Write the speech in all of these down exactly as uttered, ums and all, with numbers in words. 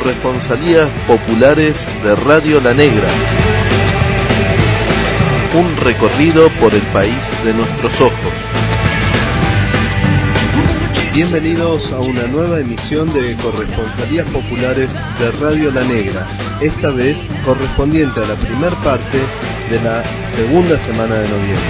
Corresponsalías populares de Radio La Negra. Un recorrido por el país de nuestros ojos. Bienvenidos a una nueva emisión de Corresponsalías populares de Radio La Negra, esta vez correspondiente a la primer parte de la segunda semana de noviembre.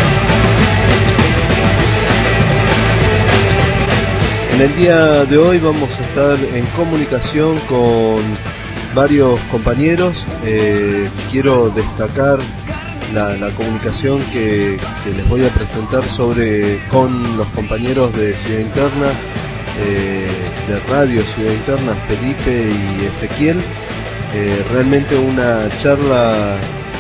En el día de hoy vamos a estar en comunicación con varios compañeros. Eh, quiero destacar la, la comunicación que, que les voy a presentar sobre con los compañeros de Ciudad Interna, eh, de Radio Ciudad Interna, Felipe y Ezequiel. Eh, realmente una charla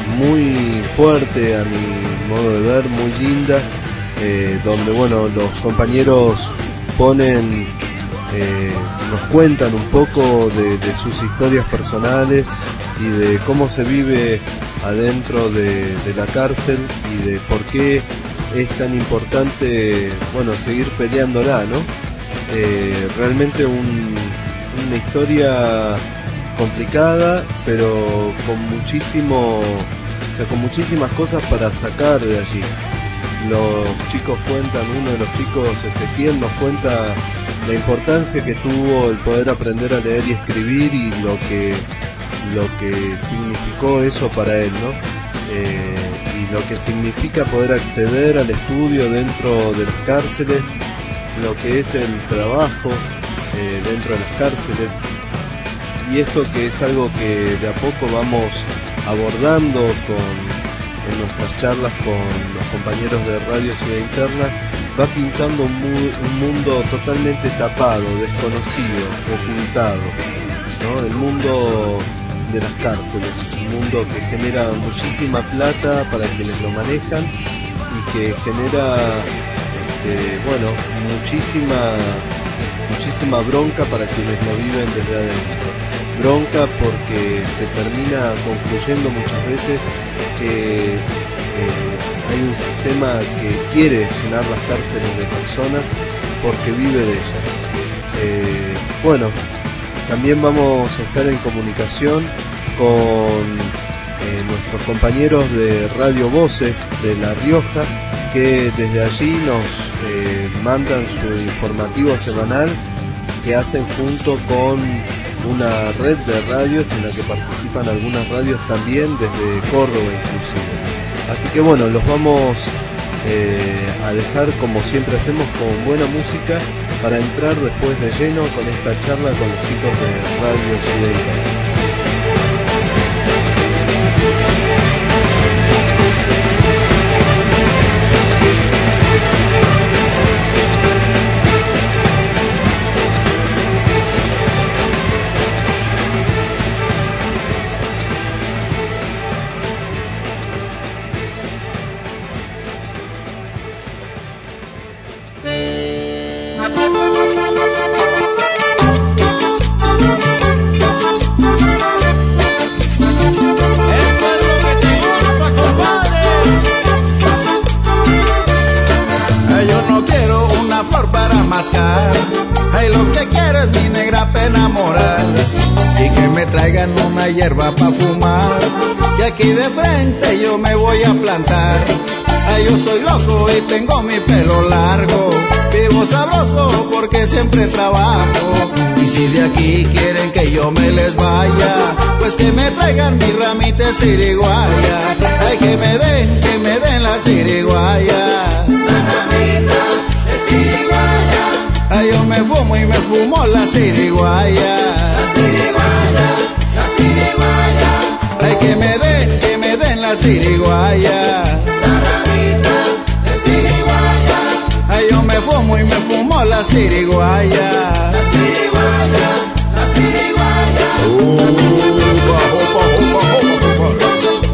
muy fuerte a mi modo de ver, muy linda, eh, donde bueno, los compañeros ponen, eh, nos cuentan un poco de, de sus historias personales y de cómo se vive adentro de, de la cárcel y de por qué es tan importante, bueno, seguir peleándola, ¿no? Eh, realmente un, una historia complicada, pero con muchísimo, o sea, con muchísimas cosas para sacar de allí. Los chicos cuentan, uno de los chicos, Ezequiel, nos cuenta la importancia que tuvo el poder aprender a leer y escribir y lo que lo que significó eso para él, ¿no? Eh, y lo que significa poder acceder al estudio dentro de las cárceles, lo que es el trabajo eh, dentro de las cárceles, y esto que es algo que de a poco vamos abordando con en nuestras charlas con los compañeros de Radio Ciudad Interna, va pintando un, mu un mundo totalmente tapado, desconocido, ocultado, ¿no? El mundo de las cárceles, un mundo que genera muchísima plata para quienes lo manejan y que genera, este, bueno, muchísima, muchísima bronca para quienes lo viven desde adentro. Bronca porque se termina concluyendo muchas veces que eh, hay un sistema que quiere llenar las cárceles de personas porque vive de ellas. Eh, bueno, también vamos a estar en comunicación con eh, nuestros compañeros de Radio Voces de La Rioja, que desde allí nos eh, mandan su informativo semanal que hacen junto con una red de radios en la que participan algunas radios también desde Córdoba inclusive. Así que bueno, los vamos eh, a dejar como siempre hacemos con buena música para entrar después de lleno con esta charla con los chicos de Radio Ciudad Interna. Ay, lo que quiero es mi negra pa' enamorar y que me traigan una hierba pa' fumar, que aquí de frente yo me voy a plantar. Ay, yo soy loco y tengo mi pelo largo, vivo sabroso porque siempre trabajo, y si de aquí quieren que yo me les vaya, pues que me traigan mi ramita de ciriguaya. Ay, que me den, que me den la ciriguaya, la ramita de ciriguaya. Ay, yo me fumo y me fumo la ciriguaya, la ciriguaya, la ciriguaya. Ay, que me den, que me den la ciriguaya, la ramita de ciriguaya. Ay, yo me fumo y me fumo la ciriguaya, la ciriguaya, la ciriguaya. Uh, bajo, bajo, bajo, bajo.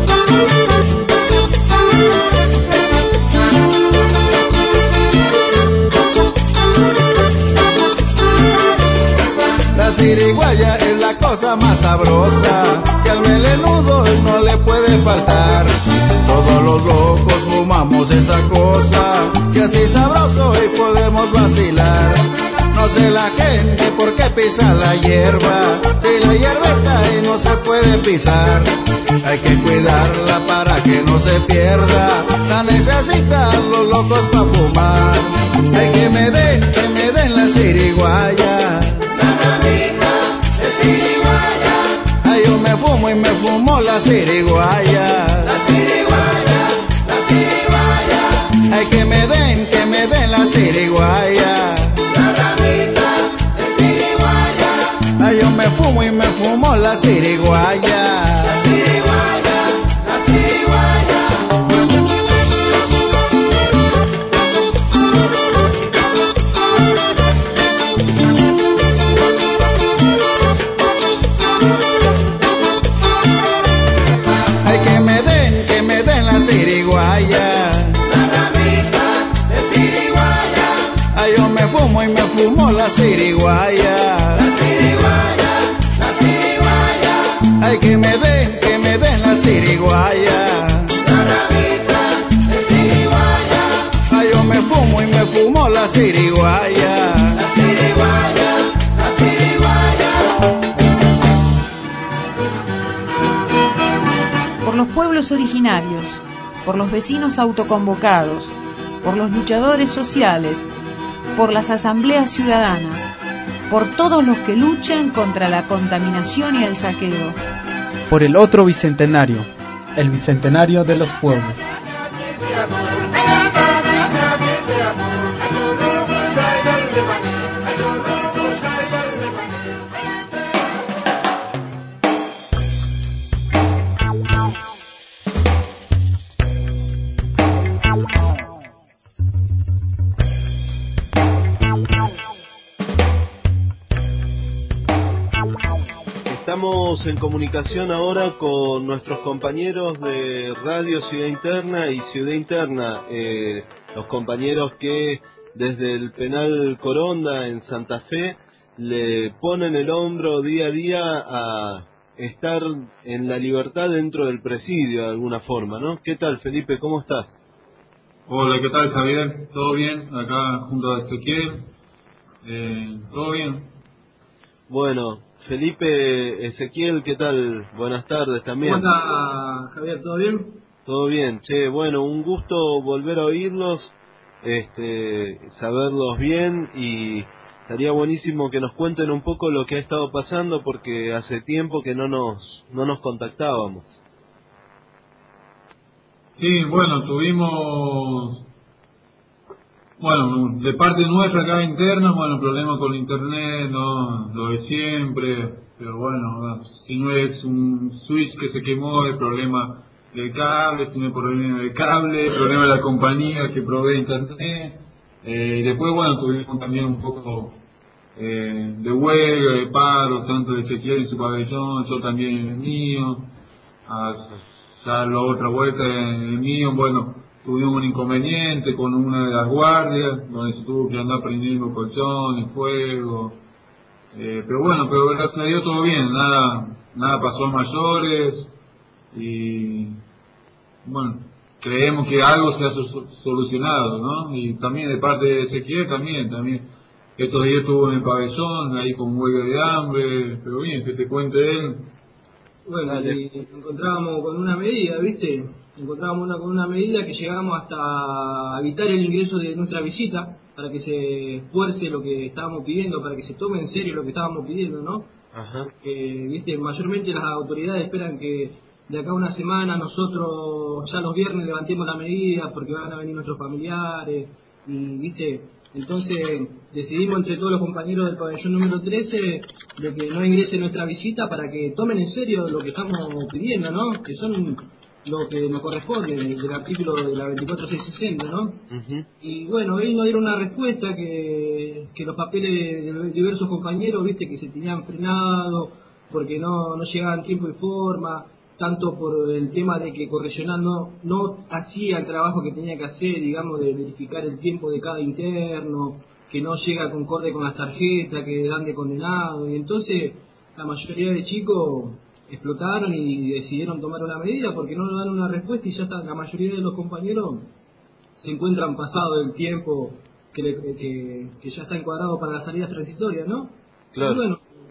La ciriguaya es la cosa más sabrosa, que al melenudo no le puede faltar. Todos los locos fumamos esa cosa, que así sabroso y podemos vacilar. No sé la gente por qué pisa la hierba, si la no se puede pisar. Hay que cuidarla para que no se pierda, la necesitan los locos para fumar. Hay que me den, que me den la ciriguaya, la ramita de ciriguaya. Ay, yo me fumo y me fumo la ciriguaya, la ciriguaya, la ciriguaya. Ay, que me den, que me den la ciriguaya, la ramita de ciriguaya. Ay, yo me fumo y me fumo la ciriguaya, la ciriguaya, la ciriguaya. Ay, que me den, que me den la ciriguaya, la ramita de ciriguaya. Ay, yo me fumo y me fumo la ciriguaya, la ciriguaya, la ciriguaya. Ay, que me den, que me den la ciriguaya, la ramita de ciriguaya. Ay, yo me fumo y me fumo la ciriguaya, la ciriguaya, la ciriguaya. Por los pueblos originarios, por los vecinos autoconvocados, por los luchadores sociales, por las asambleas ciudadanas, por todos los que luchan contra la contaminación y el saqueo. Por el otro bicentenario, el bicentenario de los pueblos. Estamos en comunicación ahora con nuestros compañeros de Radio Ciudad Interna y Ciudad Interna, eh, los compañeros que desde el penal Coronda en Santa Fe le ponen el hombro día a día a estar en la libertad dentro del presidio de alguna forma, ¿no? ¿Qué tal, Felipe? ¿Cómo estás? Hola, ¿qué tal, Javier? ¿Todo bien? Acá junto a Ezequiel. Eh, ¿Todo bien? Bueno, Felipe, Ezequiel, ¿qué tal? Buenas tardes también. ¿Cómo anda, Javier? ¿Todo bien? Todo bien, che, bueno, un gusto volver a oírlos, este, saberlos bien, y estaría buenísimo que nos cuenten un poco lo que ha estado pasando, porque hace tiempo que no nos, no nos contactábamos. Sí, bueno, tuvimos, bueno, de parte nuestra acá interna, bueno, problemas con el internet, no, lo de siempre, pero bueno, si no es un switch que se quemó, el problema del cable, si no hay problema del cable, el problema de la compañía que provee internet, eh, y después, bueno, tuvimos también un poco eh, de huelga, de paro, tanto de Ezequiel en su pabellón, yo también en el mío, a, ya la otra vuelta en el mío, bueno, tuvimos un inconveniente con una de las guardias, donde se tuvo que andar prendiendo colchones, fuego, eh, pero bueno, pero gracias a Dios todo bien, nada, nada pasó a mayores, y bueno, creemos que algo se ha solucionado, ¿no? Y también de parte de Ezequiel también, también, estos días estuvo en el pabellón, ahí con huelga de hambre, pero bien, que te cuente él. Bueno, y encontrábamos con una medida, ¿viste? Encontrábamos una, con una medida que llegamos hasta evitar el ingreso de nuestra visita, para que se esfuerce lo que estábamos pidiendo, para que se tome en serio lo que estábamos pidiendo, ¿no? Ajá. Porque, ¿viste? Mayormente las autoridades esperan que de acá a una semana nosotros ya los viernes levantemos la medida porque van a venir nuestros familiares, y, ¿viste? Entonces decidimos entre todos los compañeros del pabellón número trece de que no ingrese nuestra visita para que tomen en serio lo que estamos pidiendo, ¿no? Que son lo que nos corresponde del artículo de la veinticuatro mil seiscientos sesenta, ¿no? Uh-huh. Y bueno, ellos nos dieron una respuesta que, que los papeles de diversos compañeros, viste, que se tenían frenado porque no, no llegaban en tiempo y forma, tanto por el tema de que Correccional no, no hacía el trabajo que tenía que hacer, digamos, de verificar el tiempo de cada interno, que no llega concorde con las tarjetas que dan de condenado, y entonces la mayoría de chicos explotaron y decidieron tomar una medida porque no nos dan una respuesta, y ya está, la mayoría de los compañeros se encuentran pasado el tiempo que, le, que, que ya está encuadrado para las salidas transitorias, ¿no? Claro. Y bueno,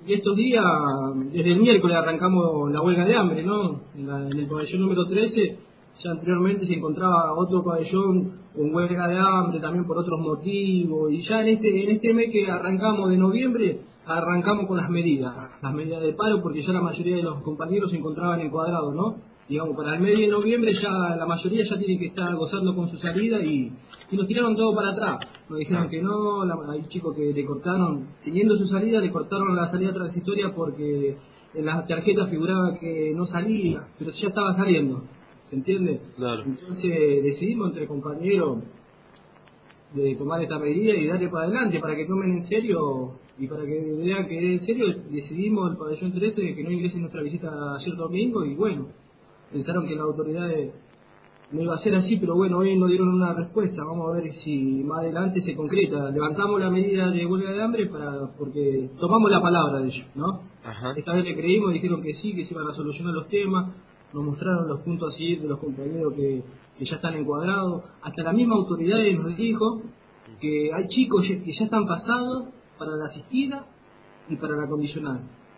y estos días, desde el miércoles arrancamos la huelga de hambre, ¿no? En, la, en el pabellón número trece, ya anteriormente se encontraba otro pabellón con huelga de hambre, también por otros motivos, y ya en este, en este mes que arrancamos de noviembre, arrancamos con las medidas, las medidas de paro, porque ya la mayoría de los compañeros se encontraban encuadrados, ¿no? Digamos, para el mes de noviembre ya la mayoría ya tiene que estar gozando con su salida y, y nos tiraron todo para atrás. Nos dijeron que no, la, hay chicos que le cortaron, teniendo su salida, le cortaron la salida transitoria porque en las tarjetas figuraba que no salía, pero ya estaba saliendo, ¿se entiende? Claro. Entonces decidimos entre compañeros de tomar esta medida y darle para adelante para que tomen en serio y para que vean que es en serio. Decidimos el pabellón trece que no ingresen nuestra visita ayer domingo y bueno, pensaron que las autoridades no iba a ser así, pero bueno, hoy nos dieron una respuesta. Vamos a ver si más adelante se concreta. Levantamos la medida de huelga de hambre para porque tomamos la palabra de ellos, ¿no? Ajá. Esta vez le creímos, dijeron que sí, que se iban a solucionar los temas, nos mostraron los puntos a seguir de los compañeros que, que ya están encuadrados. Hasta la misma autoridad nos dijo que hay chicos que ya están pasados para la asistida y para la condicional.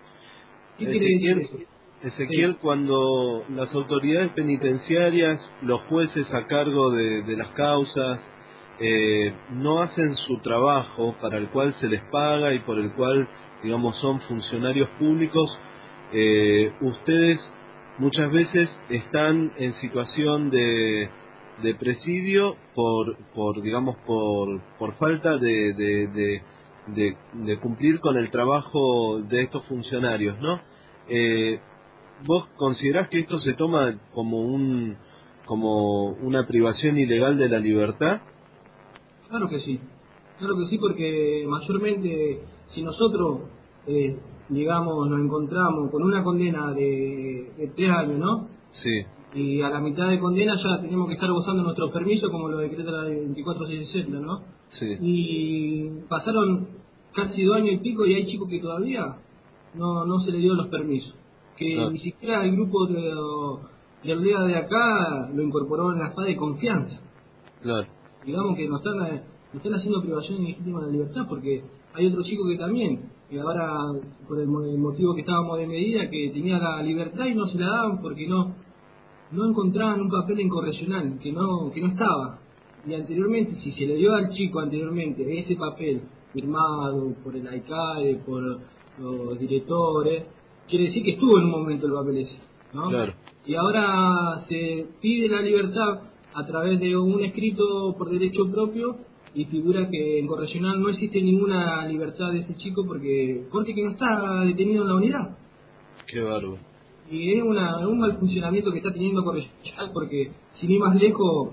¿Qué quiere decir eso? Ezequiel, sí. Cuando las autoridades penitenciarias, los jueces a cargo de, de las causas, eh, no hacen su trabajo para el cual se les paga y por el cual, digamos, son funcionarios públicos, eh, ustedes muchas veces están en situación de, de presidio por, por digamos, por, por falta de, de, de, de, de cumplir con el trabajo de estos funcionarios, ¿no? Eh, ¿Vos considerás que esto se toma como un como una privación ilegal de la libertad? Claro que sí, claro que sí, porque mayormente si nosotros, eh, digamos, nos encontramos con una condena de, de tres años, ¿no? Sí. Y a la mitad de condena ya tenemos que estar gozando nuestros permisos, como lo decreta la veinticuatro seiscientos sesenta, ¿no? Sí. Y pasaron casi dos años y pico y hay chicos que todavía no, no se les dio los permisos. Que no. Ni siquiera el grupo de, de aldea de acá lo incorporó en la espada de confianza. Claro. Digamos que nos están, nos están haciendo privación ilegítima de la libertad, porque hay otro chico que también, que ahora por el motivo que estábamos de medida, que tenía la libertad y no se la daban porque no no encontraban un papel en correccional, que no que no estaba. Y anteriormente, si se le dio al chico anteriormente ese papel firmado por el alcalde, por los directores, quiere decir que estuvo en un momento el papel ese, ¿no? Claro. Y ahora se pide la libertad a través de un escrito por derecho propio y figura que en correccional no existe ninguna libertad de ese chico porque porque que no está detenido en la unidad. Qué bárbaro. Y es una, un mal funcionamiento que está teniendo correccional, porque sin ir más lejos,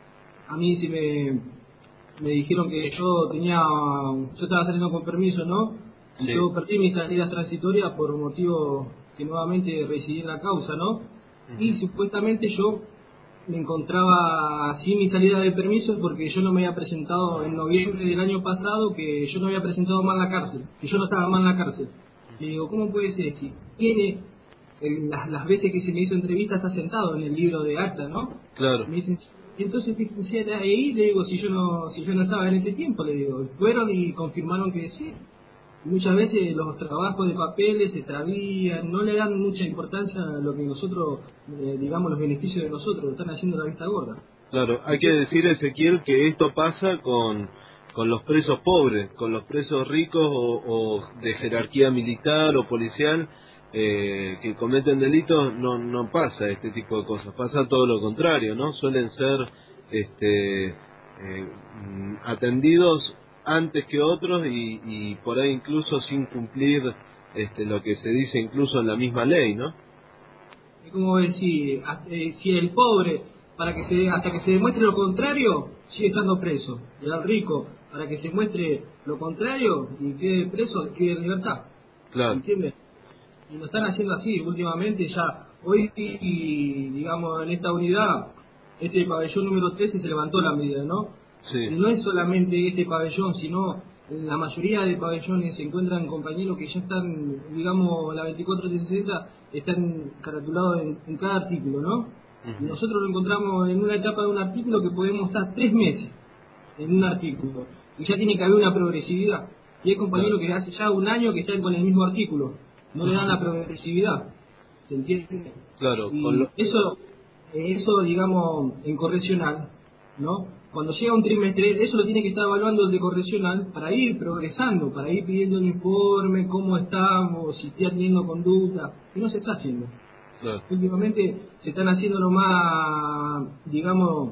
a mí sí me, me dijeron que yo tenía, yo estaba saliendo con permiso, ¿no? Sí. Yo perdí mis salidas transitorias por motivo que nuevamente residí en la causa, ¿no? Uh-huh. Y supuestamente yo me encontraba sin mi salida de permiso porque yo no me había presentado en noviembre del año pasado, que yo no había presentado más en la cárcel, que yo no estaba más en la cárcel. Le digo, ¿cómo puede ser? Si tiene el, las, las veces que se me hizo entrevista está sentado en el libro de acta, ¿no? Claro. Me dicen, entonces fíjense ahí, le digo, si yo no si yo no estaba en ese tiempo, le digo, fueron y confirmaron que sí. Muchas veces los trabajos de papeles se extravían, no le dan mucha importancia a lo que nosotros, eh, digamos, los beneficios de nosotros, están haciendo la vista gorda. Claro, hay que decir, Ezequiel, que esto pasa con, con los presos pobres, con los presos ricos o, o de jerarquía militar o policial eh, que cometen delitos, no no pasa este tipo de cosas, pasa todo lo contrario, ¿no? Suelen ser este eh, atendidos antes que otros y, y por ahí incluso sin cumplir este, lo que se dice incluso en la misma ley, ¿no? Es como decir, eh, si el pobre, para que se hasta que se demuestre lo contrario, sigue estando preso, y al rico, para que se muestre lo contrario y quede preso, quede en libertad. Claro. ¿Entiendes? Y lo están haciendo así últimamente ya. Hoy, y, digamos, en esta unidad, este pabellón número trece se levantó la medida, ¿no? Sí. No es solamente este pabellón, sino en la mayoría de pabellones se encuentran compañeros que ya están, digamos, la veinticuatro sesenta están caratulados en, en cada artículo, ¿no? Uh-huh. Y nosotros lo encontramos en una etapa de un artículo que podemos estar tres meses en un artículo. Y ya tiene que haber una progresividad. Y hay compañeros que hace ya un año que están con el mismo artículo, no le dan la progresividad, ¿se entiende? Claro, y con lo... eso, eso digamos, en correccional, ¿no? Cuando llega un trimestre, eso lo tiene que estar evaluando el de correccional para ir progresando, para ir pidiendo un informe, cómo estamos, si está teniendo conducta, y no se está haciendo. Claro. Últimamente se están haciendo lo más, digamos,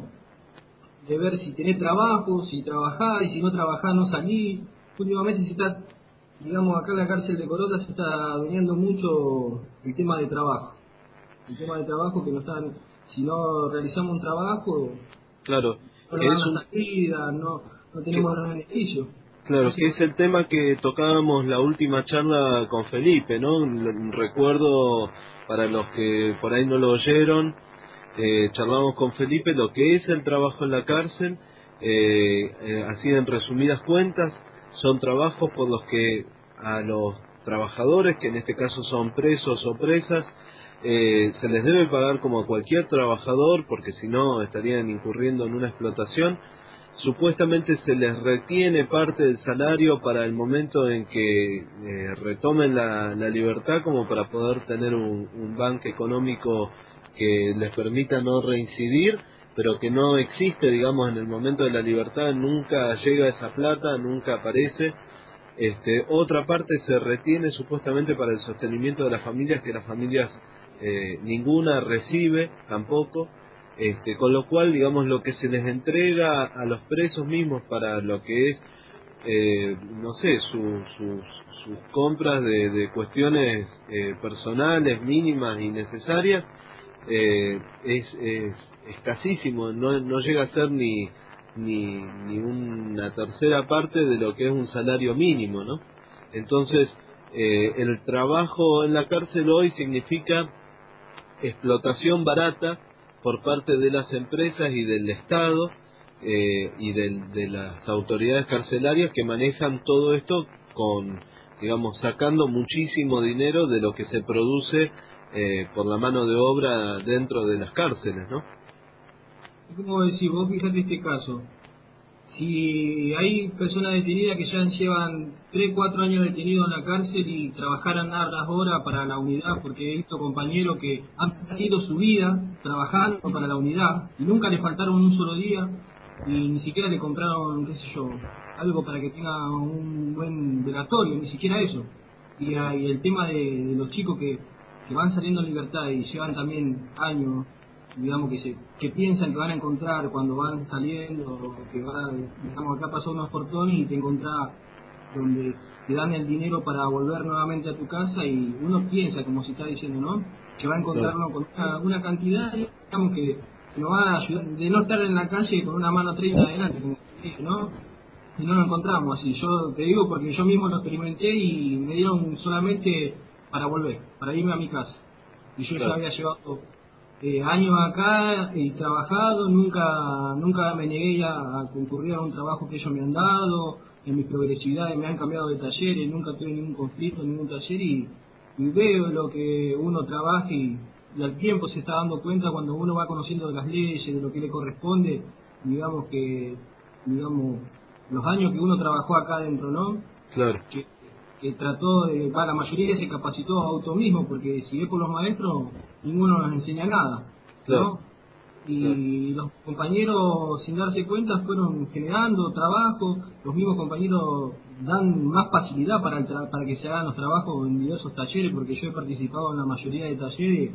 de ver si tenés trabajo, si trabajás, y si no trabajás no salís. Últimamente se está, digamos, acá en la cárcel de Corota se está viniendo mucho el tema de trabajo. El tema de trabajo que no están, si no realizamos un trabajo, claro, no nos dan la salida, no, no tenemos los beneficios. Claro, que es el tema que tocábamos la última charla con Felipe, ¿no? Recuerdo, para los que por ahí no lo oyeron, eh, charlamos con Felipe lo que es el trabajo en la cárcel, eh, eh, así en resumidas cuentas, son trabajos por los que a los trabajadores, que en este caso son presos o presas, eh, se les debe pagar como a cualquier trabajador, porque si no estarían incurriendo en una explotación. Supuestamente se les retiene parte del salario para el momento en que eh, retomen la, la libertad, como para poder tener un, un banco económico que les permita no reincidir, pero que no existe, digamos, en el momento de la libertad, nunca llega esa plata, nunca aparece. Este, otra parte se retiene supuestamente para el sostenimiento de las familias, que las familias eh, ninguna recibe tampoco. Este, con lo cual, digamos, lo que se les entrega a los presos mismos para lo que es, eh, no sé, su, sus, sus compras de, de cuestiones eh, personales, mínimas y necesarias, eh, es, es escasísimo, no, no llega a ser ni, ni, ni una tercera parte de lo que es un salario mínimo, ¿no? Entonces, eh, el trabajo en la cárcel hoy significa explotación barata por parte de las empresas y del Estado eh, y del, de las autoridades carcelarias que manejan todo esto con, digamos, sacando muchísimo dinero de lo que se produce eh, por la mano de obra dentro de las cárceles, ¿no? Como decís, vos fíjate este caso, si hay personas detenidas que ya llevan tres cuatro años detenidos en la cárcel y trabajaran largas horas para la unidad, porque he visto compañeros que han perdido su vida trabajando para la unidad y nunca le faltaron un solo día y ni siquiera le compraron, qué sé yo, algo para que tenga un buen velatorio, ni siquiera eso. Y, y el tema de, de los chicos que, que van saliendo en libertad y llevan también años, digamos, que se que piensan que van a encontrar cuando van saliendo, que van, digamos, acá pasó unos portones y te encontrás donde te dan el dinero para volver nuevamente a tu casa y uno piensa, como se está diciendo, ¿no?, que va a encontrarnos con una, una cantidad, digamos, que nos va a ayudar, de no estar en la calle con una mano treinta adelante, como se dice, ¿no? Y no lo encontramos así. Yo te digo porque yo mismo lo experimenté y me dieron solamente para volver, para irme a mi casa. Y yo claro. ya había llevado Eh, años acá y trabajado, nunca nunca me negué a, a concurrir a un trabajo que ellos me han dado, en mis progresividades me han cambiado de talleres, nunca tuve ningún conflicto en ningún taller y, y veo lo que uno trabaja y, y al tiempo se está dando cuenta cuando uno va conociendo de las leyes, de lo que le corresponde, digamos que, digamos, los años que uno trabajó acá adentro, ¿no? Claro. Que, que trató de, va, la mayoría se capacitó a auto mismo, porque si ve por los maestros, ninguno nos enseña nada, ¿no? Claro. Y Claro. los compañeros, sin darse cuenta, fueron generando trabajo, los mismos compañeros dan más facilidad para, el tra para que se hagan los trabajos en diversos talleres, porque yo he participado en la mayoría de talleres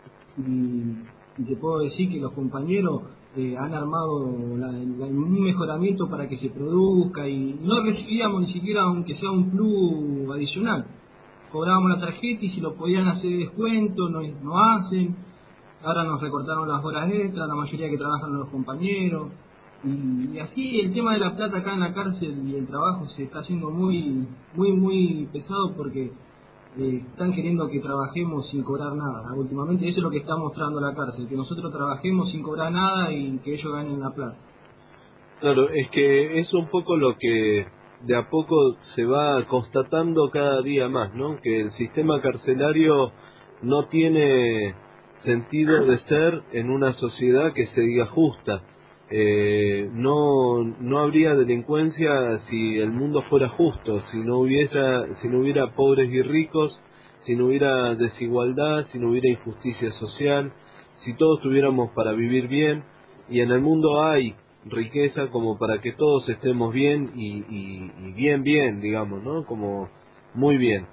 y, y te puedo decir que los compañeros eh, han armado la, la, un mejoramiento para que se produzca y no recibíamos ni siquiera aunque sea un plus adicional. Cobrábamos la tarjeta y si lo podían hacer descuento, no, no hacen. Ahora nos recortaron las horas extras, la mayoría que trabajan los compañeros. Y, y así el tema de la plata acá en la cárcel y el trabajo se está haciendo muy, muy, muy pesado porque eh, están queriendo que trabajemos sin cobrar nada. Últimamente eso es lo que está mostrando la cárcel, que nosotros trabajemos sin cobrar nada y que ellos ganen la plata. Claro, es que es un poco lo que de a poco se va constatando cada día más, ¿no? Que el sistema carcelario no tiene sentido de ser en una sociedad que se diga justa. Eh, no no habría delincuencia si el mundo fuera justo, si no hubiera si no hubiera pobres y ricos, si no hubiera desigualdad, si no hubiera injusticia social, si todos tuviéramos para vivir bien. Y en el mundo hay riqueza como para que todos estemos bien y, y, y bien bien, digamos, ¿no? Como muy bien.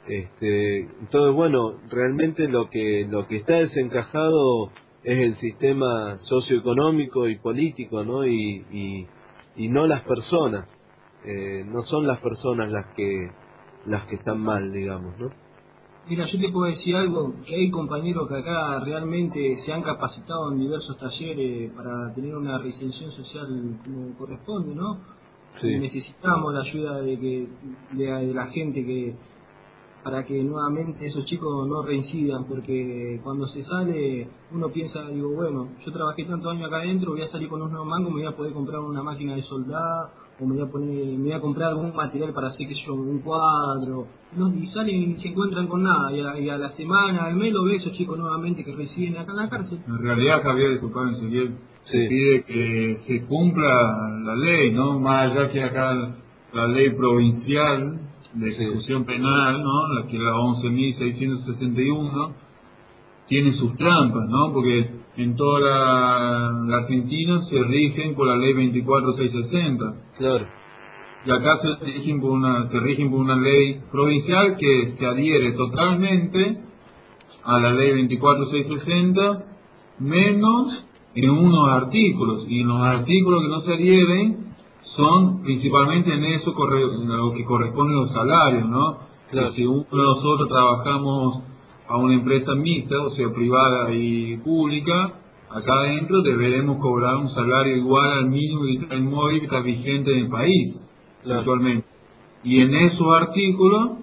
Este, entonces, bueno, realmente lo que lo que está desencajado es el sistema socioeconómico y político, ¿no? Y, y, y no las personas. Eh, no son las personas las que las que están mal, digamos, ¿no? Mira, yo te puedo decir algo, que hay compañeros que acá realmente se han capacitado en diversos talleres para tener una reinserción social como corresponde, ¿no? Sí. Y necesitamos la ayuda de que de, de la gente que para que nuevamente esos chicos no reincidan, porque cuando se sale uno piensa, digo, bueno, yo trabajé tantos años acá adentro, voy a salir con unos nuevos mangos, me voy a poder comprar una máquina de soldar, o me voy a poner, me voy a comprar algún material para hacer, que yo, un cuadro, no, y salen y se encuentran con nada, y a, y a la semana, al mes lo ve esos chicos nuevamente que residen acá en la cárcel. En realidad, Javier, disculpame, Ezequiel, Sí. se pide que se cumpla la ley, ¿no? Más allá que acá la ley provincial de ejecución penal, ¿no? La que es la once mil seiscientos sesenta y uno, tiene sus trampas, ¿no? Porque en toda la, la Argentina se rigen por la ley veinticuatro mil seiscientos sesenta. Claro. Y acá se rigen por una, se rigen por una ley provincial que se adhiere totalmente a la ley veinticuatro mil seiscientos sesenta, menos en unos artículos. Y en los artículos que no se adhieren son principalmente en eso corre, en lo que corresponde a los salarios, ¿no? Claro. Que si uno de nosotros trabajamos a una empresa mixta, o sea, privada y pública, acá adentro deberemos cobrar un salario igual al mínimo vital móvil que está vigente en el país, Claro. actualmente. Y en esos artículos,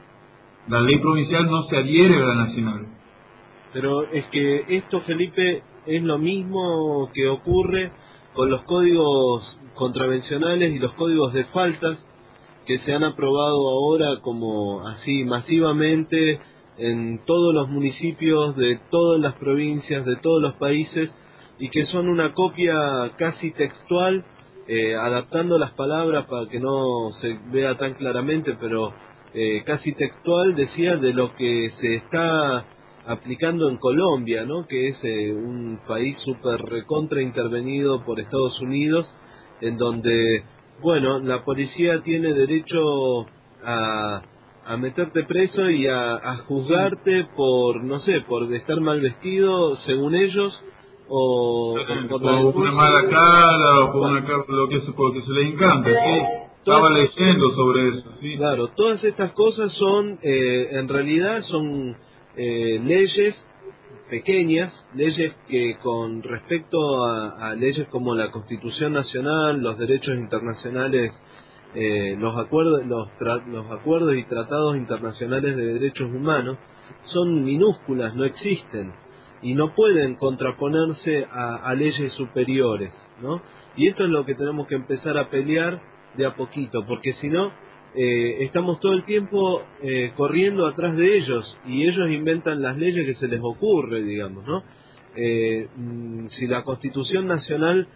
la ley provincial no se adhiere a la nacional. Pero es que esto, Felipe, es lo mismo que ocurre con los códigos contravencionales y los códigos de faltas que se han aprobado ahora como así masivamente en todos los municipios de todas las provincias, de todos los países, y que son una copia casi textual, eh, adaptando las palabras para que no se vea tan claramente, pero eh, casi textual, decía, de lo que se está aplicando en Colombia, ¿no? Que es eh, un país súper recontra intervenido por Estados Unidos, en donde, bueno, la policía tiene derecho a, a meterte preso y a, a juzgarte por, no sé, por estar mal vestido, según ellos, o, o por, por una mala cara, o por una cara, lo que, porque se les encanta, ¿sí? Estaba leyendo sobre eso, ¿sí? Claro, todas estas cosas son, eh, en realidad son eh, leyes pequeñas, leyes que con respecto a, a leyes como la Constitución Nacional, los derechos internacionales, eh, los acuerdos, los, tra los acuerdos y tratados internacionales de derechos humanos, son minúsculas, no existen y no pueden contraponerse a, a leyes superiores, ¿no? Y esto es lo que tenemos que empezar a pelear de a poquito, porque si no, Eh, estamos todo el tiempo eh, corriendo atrás de ellos y ellos inventan las leyes que se les ocurre, digamos, ¿no? Eh, si la Constitución Nacional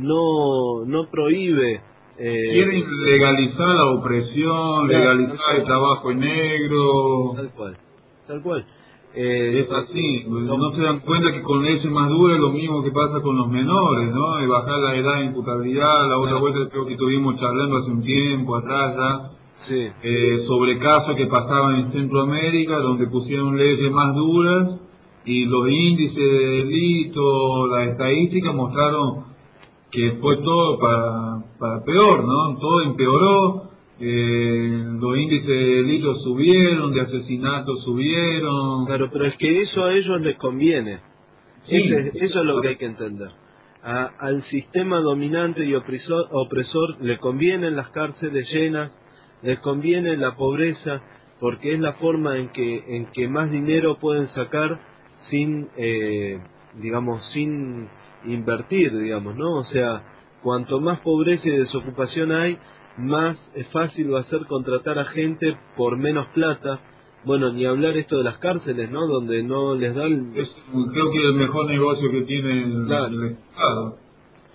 no no prohíbe... Eh, Quieren legalizar la opresión, legalizar el trabajo en negro. Tal cual, tal cual. Eh, es así, no se dan cuenta que con leyes más duras es lo mismo que pasa con los menores, ¿no? De bajar la edad de imputabilidad, la otra vuelta creo que estuvimos charlando hace un tiempo atrás ya. Sí. Eh, sobre casos que pasaban en Centroamérica, donde pusieron leyes más duras y los índices de delito, las estadísticas mostraron que fue todo para, para peor, ¿no? Todo empeoró, eh, los índices de delito subieron, de asesinatos subieron. Claro, pero es que eso a ellos les conviene. Sí. Ese, eso es lo que hay que entender. A, al sistema dominante y opresor, opresor le convienen las cárceles llenas, les conviene la pobreza, porque es la forma en que en que más dinero pueden sacar sin, eh, digamos, sin invertir, digamos, ¿no? O sea, cuanto más pobreza y desocupación hay, más es fácil va a ser contratar a gente por menos plata. Bueno, ni hablar esto de las cárceles, ¿no? Donde no les dan... Es, creo que es el mejor negocio que tiene el, claro. el Estado.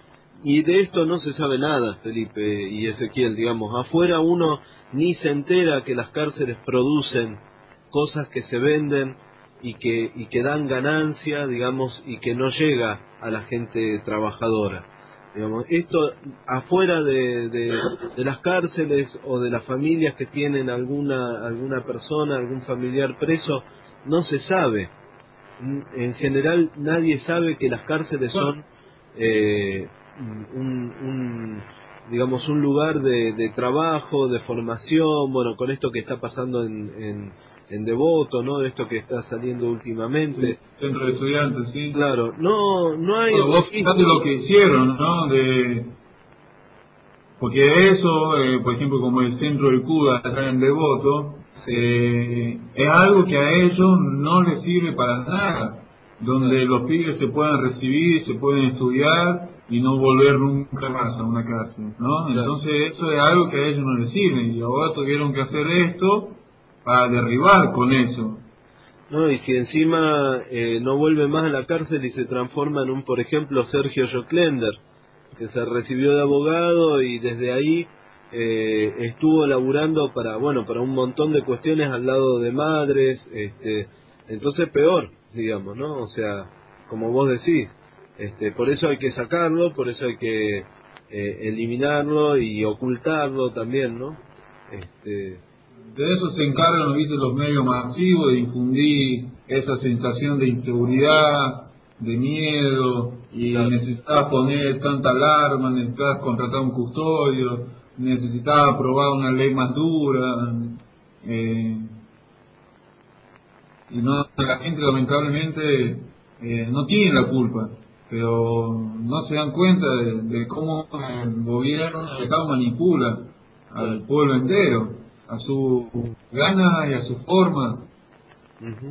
y de esto no se sabe nada, Felipe y Ezequiel, digamos, afuera uno ni se entera que las cárceles producen cosas que se venden y que y que dan ganancia, digamos, y que no llega a la gente trabajadora. Digamos, esto afuera de, de, de las cárceles o de las familias que tienen alguna alguna persona, algún familiar preso, no se sabe. En general nadie sabe que las cárceles son eh, un, un digamos un lugar de, de trabajo, de formación, bueno, con esto que está pasando en, en, en Devoto, ¿no? Esto que está saliendo últimamente. Sí, centro de estudiantes, sí. Claro, no no hay... Bueno, vos fíjate lo que hicieron, ¿no? De... Porque eso, eh, por ejemplo, como el centro del CUDA acá en Devoto, eh, es algo que a ellos no les sirve para nada, donde los pibes se puedan recibir, se pueden estudiar y no volver nunca más a una cárcel, ¿no? Entonces eso es algo que a ellos no les sirve, y ahora tuvieron que hacer esto para derribar con eso. No, y si encima eh, no vuelve más a la cárcel y se transforma en un, por ejemplo, Sergio Joclender, que se recibió de abogado y desde ahí eh, estuvo laburando para, bueno, para un montón de cuestiones al lado de madres, este, entonces peor, digamos, ¿no? O sea, como vos decís, este, por eso hay que sacarlo, por eso hay que eh, eliminarlo y ocultarlo también, ¿no? Este, De eso se encargan, ¿viste?, los medios masivos, de difundir esa sensación de inseguridad, de miedo, y claro, necesitas poner tanta alarma, necesitas contratar un custodio, necesitas aprobar una ley más dura, eh, y no, la gente lamentablemente eh, no tiene la culpa, pero no se dan cuenta de, de cómo el gobierno acá manipula al pueblo entero, a su gana y a su forma. Uh-huh.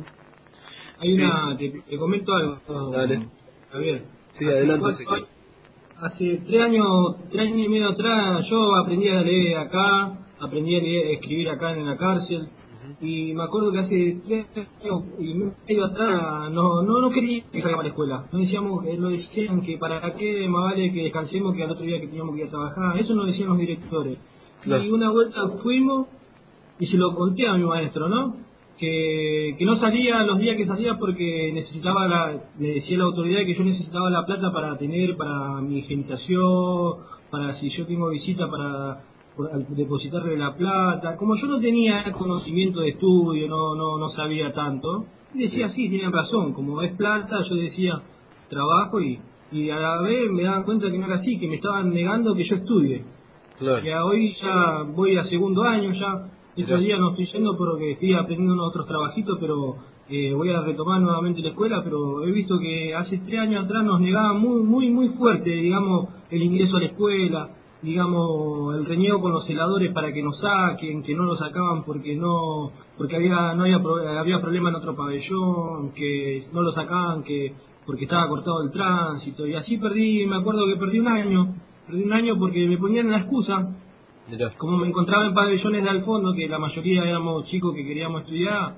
Hay una, te, te comento algo. Dale. Javier. Sí, adelante. Hace, hace tres años, tres años y medio atrás, yo aprendí a leer acá, aprendí a leer, a escribir acá en la cárcel, uh-huh, y me acuerdo que hace tres años y medio atrás no no no quería que salgamos a la escuela. Nos decíamos, nos decían que para qué más vale que descansemos que al otro día que teníamos que ir a trabajar. Eso nos decían los directores. Claro. Y una vuelta fuimos y se lo conté a mi maestro, ¿no? Que, que no salía los días que salía porque necesitaba la, me decía la autoridad que yo necesitaba la plata para tener, para mi higienización, para si yo tengo visita para depositarle la plata. Como yo no tenía conocimiento de estudio, no no no sabía tanto, decía sí, tienen razón, como es plata, yo decía trabajo y, y a la vez me daban cuenta que no era así, que me estaban negando que yo estudie. Claro. Que hoy ya voy a segundo año ya. Estos días no estoy yendo porque estoy aprendiendo unos otros trabajitos, pero eh, voy a retomar nuevamente la escuela, pero he visto que hace tres años atrás nos negaban muy muy muy fuerte, digamos, el ingreso a la escuela, digamos, el reñido con los celadores para que nos saquen, que no lo sacaban porque no porque había no había había problema en otro pabellón, que no lo sacaban que porque estaba cortado el tránsito, y así perdí, me acuerdo que perdí un año, perdí un año porque me ponían la excusa. Como me encontraba en pabellones de al fondo, que la mayoría éramos chicos que queríamos estudiar,